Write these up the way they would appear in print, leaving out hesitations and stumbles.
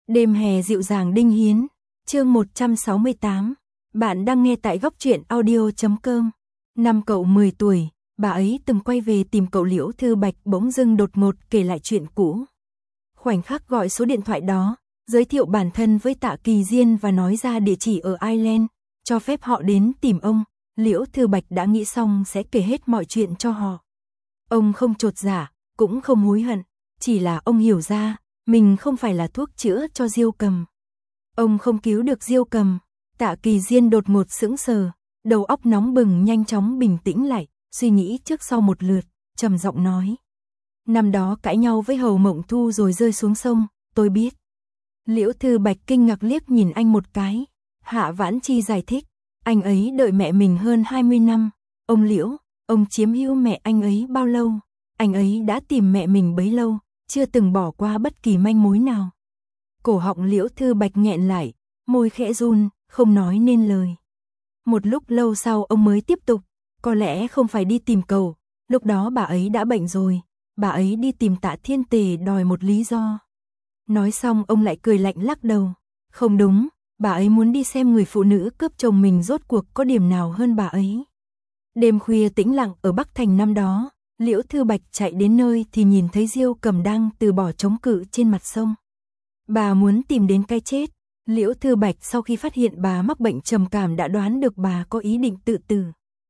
Đêm hè dịu dàng Đinh Hiến, chương 168. Bạn đang nghe tại góc truyện audio.com. Năm cậu 10 tuổi, bà ấy từng quay về tìm cậu Liễu Thư Bạch bỗng dưng đột ngột kể lại chuyện cũ. Khoảnh khắc gọi số điện thoại đó, giới thiệu bản thân với Tạ Kỳ Diên và nói ra địa chỉ ở Ireland, cho phép họ đến tìm ông. Liễu Thư Bạch đã nghĩ xong sẽ kể hết mọi chuyện cho họ. Ông không chột dạ, cũng không hối hận, chỉ là ông hiểu ra, mình không phải là thuốc chữa cho Diêu Cầm. Ông không cứu được Diêu Cầm. Tạ Kỳ Diên đột ngột sững sờ, đầu óc nóng bừng nhanh chóng bình tĩnh lại, suy nghĩ trước sau một lượt, trầm giọng nói. Năm đó cãi nhau với Hầu Mộng Thu rồi rơi xuống sông, tôi biết. Liễu Thư Bạch kinh ngạc liếc nhìn anh một cái. Hạ Vãn Chi giải thích, anh ấy đợi mẹ mình hơn 20 năm. Ông Liễu, ông chiếm hữu mẹ anh ấy bao lâu? Anh ấy đã tìm mẹ mình bấy lâu, chưa từng bỏ qua bất kỳ manh mối nào. Cổ họng Liễu Thư Bạch nghẹn lại, môi khẽ run, không nói nên lời. Một lúc lâu sau ông mới tiếp tục, có lẽ không phải đi tìm cậu, lúc đó bà ấy đã bệnh rồi, bà ấy đi tìm Tạ Thiên Tề đòi một lý do. Nói xong ông lại cười lạnh lắc đầu, không đúng, bà ấy muốn đi xem người phụ nữ cướp chồng mình rốt cuộc có điểm nào hơn bà ấy. Đêm khuya tĩnh lặng ở Bắc Thành năm đó, Liễu Thư Bạch chạy đến nơi thì nhìn thấy Diêu Cầm đang từ bỏ chống cự trên mặt sông. Bà muốn tìm đến cái chết. Liễu Thư Bạch sau khi phát hiện bà mắc bệnh trầm cảm đã đoán được bà có ý định tự tử.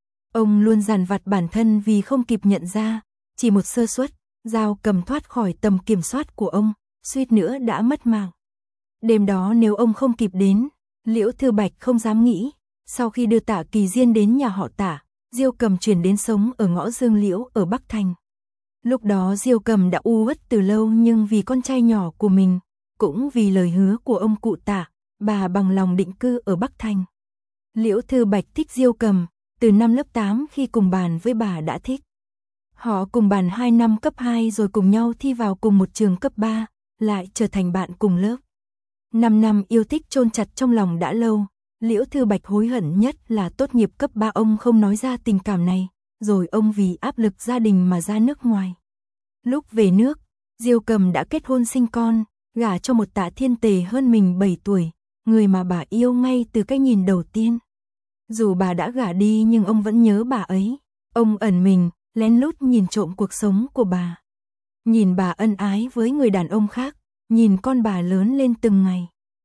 Ông luôn dằn vặt bản thân vì không kịp nhận ra, chỉ một sơ suất, Dao Cầm thoát khỏi tầm kiểm soát của ông, suýt nữa đã mất mạng. Đêm đó nếu ông không kịp đến, Liễu Thư Bạch không dám nghĩ, sau khi đưa Tạ Kỳ Diên đến nhà họ Tạ, Diêu Cầm chuyển đến sống ở ngõ Dương Liễu ở Bắc Thành. Lúc đó Diêu Cầm đã u uất từ lâu nhưng vì con trai nhỏ của mình, cũng vì lời hứa của ông cụ Tạ, bà bằng lòng định cư ở Bắc Thành. Liễu Thư Bạch thích Diêu Cầm, từ năm lớp 8 khi cùng bàn với bà đã thích. Họ cùng bàn 2 năm cấp 2 rồi cùng nhau thi vào cùng một trường cấp 3, lại trở thành bạn cùng lớp. 5 năm yêu thích chôn chặt trong lòng đã lâu, Liễu Thư Bạch hối hận nhất là tốt nghiệp cấp 3 ông không nói ra tình cảm này, rồi ông vì áp lực gia đình mà ra nước ngoài. Lúc về nước, Diêu Cầm đã kết hôn sinh con, gả cho một Tạ Thiên Tề hơn mình 7 tuổi, người mà bà yêu ngay từ cái nhìn đầu tiên. Dù bà đã gả đi nhưng ông vẫn nhớ bà ấy. Ông ẩn mình, lén lút nhìn trộm cuộc sống của bà. Nhìn bà ân ái với người đàn ông khác, nhìn con bà lớn lên từng ngày.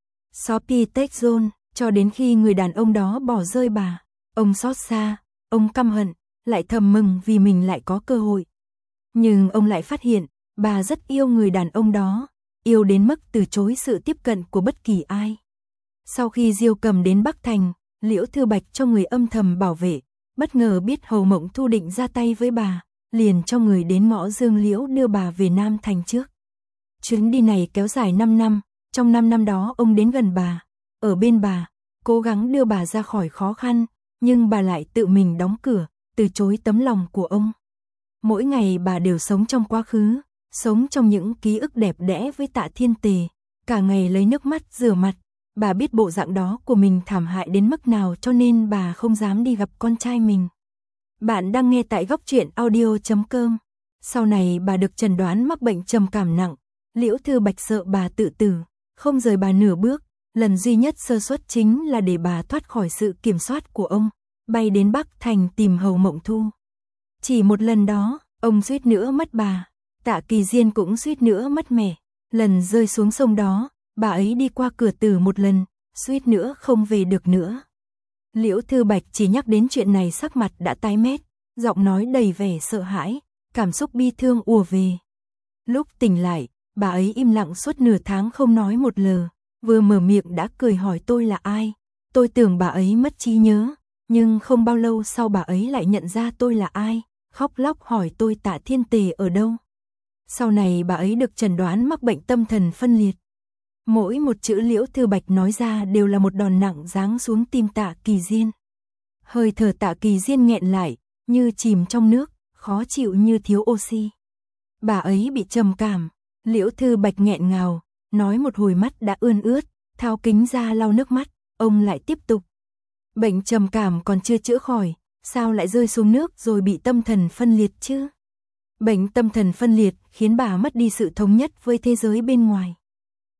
Sophie Texon, cho đến khi người đàn ông đó bỏ rơi bà. Ông xót xa, ông căm hận, lại thầm mừng vì mình lại có cơ hội. Nhưng ông lại phát hiện, bà rất yêu người đàn ông đó, yêu đến mức từ chối sự tiếp cận của bất kỳ ai. Sau khi Diêu Cầm đến Bắc Thành, Liễu Thư Bạch cho người âm thầm bảo vệ, bất ngờ biết Hầu Mộng Thu định ra tay với bà, liền cho người đến ngõ Dương Liễu đưa bà về Nam Thành trước. Chuyến đi này kéo dài 5 năm, trong 5 năm đó ông đến gần bà, ở bên bà, cố gắng đưa bà ra khỏi khó khăn, nhưng bà lại tự mình đóng cửa, từ chối tấm lòng của ông. Mỗi ngày bà đều sống trong quá khứ, sống trong những ký ức đẹp đẽ với Tạ Thiên Tề, cả ngày lấy nước mắt rửa mặt. Bà biết bộ dạng đó của mình thảm hại đến mức nào cho nên bà không dám đi gặp con trai mình. Bạn đang nghe tại góc truyện audio.com. Sau này bà được chẩn đoán mắc bệnh trầm cảm nặng, Liễu Thư Bạch sợ bà tự tử, không rời bà nửa bước, lần duy nhất sơ suất chính là để bà thoát khỏi sự kiểm soát của ông, bay đến Bắc Thành tìm Hầu Mộng Thu. Chỉ một lần đó, ông suýt nữa mất bà, Tạ Kỳ Diên cũng suýt nữa mất mẹ, lần rơi xuống sông đó. Bà ấy đi qua cửa tử một lần, suýt nữa không về được nữa. Liễu Thư Bạch chỉ nhắc đến chuyện này sắc mặt đã tái mét, giọng nói đầy vẻ sợ hãi, cảm xúc bi thương ùa về. Lúc tỉnh lại, bà ấy im lặng suốt nửa tháng không nói một lời, vừa mở miệng đã cười hỏi tôi là ai. Tôi tưởng bà ấy mất trí nhớ, nhưng không bao lâu sau bà ấy lại nhận ra tôi là ai, khóc lóc hỏi tôi Tạ Thiên Tề ở đâu. Sau này bà ấy được chẩn đoán mắc bệnh tâm thần phân liệt. Mỗi một chữ Liễu Thư Bạch nói ra đều là một đòn nặng giáng xuống tim Tạ Kỳ Diên. Hơi thở Tạ Kỳ Diên nghẹn lại, như chìm trong nước, khó chịu như thiếu oxy. Bà ấy bị trầm cảm, Liễu Thư Bạch nghẹn ngào, nói một hồi mắt đã ươn ướt, tháo kính ra lau nước mắt, ông lại tiếp tục. Bệnh trầm cảm còn chưa chữa khỏi, sao lại rơi xuống nước rồi bị tâm thần phân liệt chứ? Bệnh tâm thần phân liệt khiến bà mất đi sự thống nhất với thế giới bên ngoài.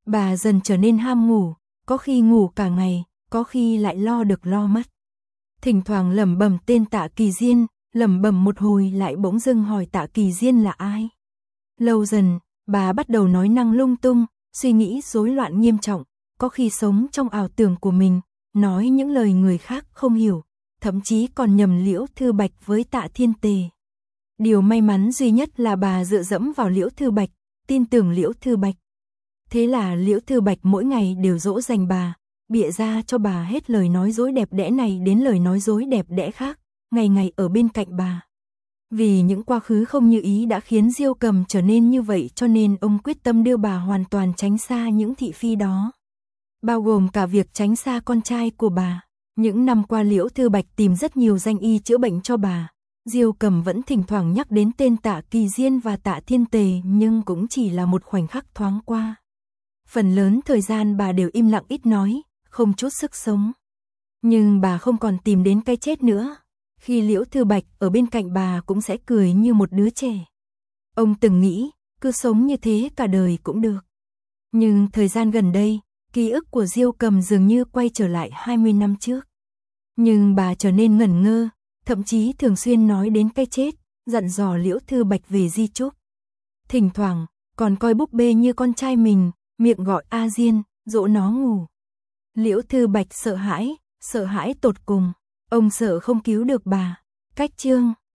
Bà dần trở nên ham ngủ, có khi ngủ cả ngày, có khi lại lo được lo mất. Thỉnh thoảng lẩm bẩm tên Tạ Kỳ Diên, lẩm bẩm một hồi lại bỗng dưng hỏi Tạ Kỳ Diên là ai. Lâu dần, bà bắt đầu nói năng lung tung, suy nghĩ rối loạn nghiêm trọng, có khi sống trong ảo tưởng của mình, nói những lời người khác không hiểu, thậm chí còn nhầm Liễu Thư Bạch với Tạ Thiên Tề. Điều may mắn duy nhất là bà dựa dẫm vào Liễu Thư Bạch, tin tưởng Liễu Thư Bạch. Thế là Liễu Thư Bạch mỗi ngày đều dỗ dành bà, bịa ra cho bà hết lời nói dối đẹp đẽ này đến lời nói dối đẹp đẽ khác, ngày ngày ở bên cạnh bà. Vì những quá khứ không như ý đã khiến Diêu Cầm trở nên như vậy cho nên ông quyết tâm đưa bà hoàn toàn tránh xa những thị phi đó. Bao gồm cả việc tránh xa con trai của bà. Những năm qua Liễu Thư Bạch tìm rất nhiều danh y chữa bệnh cho bà. Diêu Cầm vẫn thỉnh thoảng nhắc đến tên Tạ Kỳ Diên và Tạ Thiên Tề nhưng cũng chỉ là một khoảnh khắc thoáng qua. Phần lớn thời gian bà đều im lặng ít nói, không chút sức sống. Nhưng bà không còn tìm đến cái chết nữa. Khi Liễu Thư Bạch ở bên cạnh bà cũng sẽ cười như một đứa trẻ. Ông từng nghĩ, cứ sống như thế cả đời cũng được. Nhưng thời gian gần đây, ký ức của Diêu Cầm dường như quay trở lại 20 năm trước. Nhưng bà trở nên ngẩn ngơ, thậm chí thường xuyên nói đến cái chết, dặn dò Liễu Thư Bạch về di chúc. Thỉnh thoảng, còn coi búp bê như con trai mình, miệng gọi A Diên, dỗ nó ngủ. Liễu Thư Bạch sợ hãi tột cùng. Ông sợ không cứu được bà. Cách chương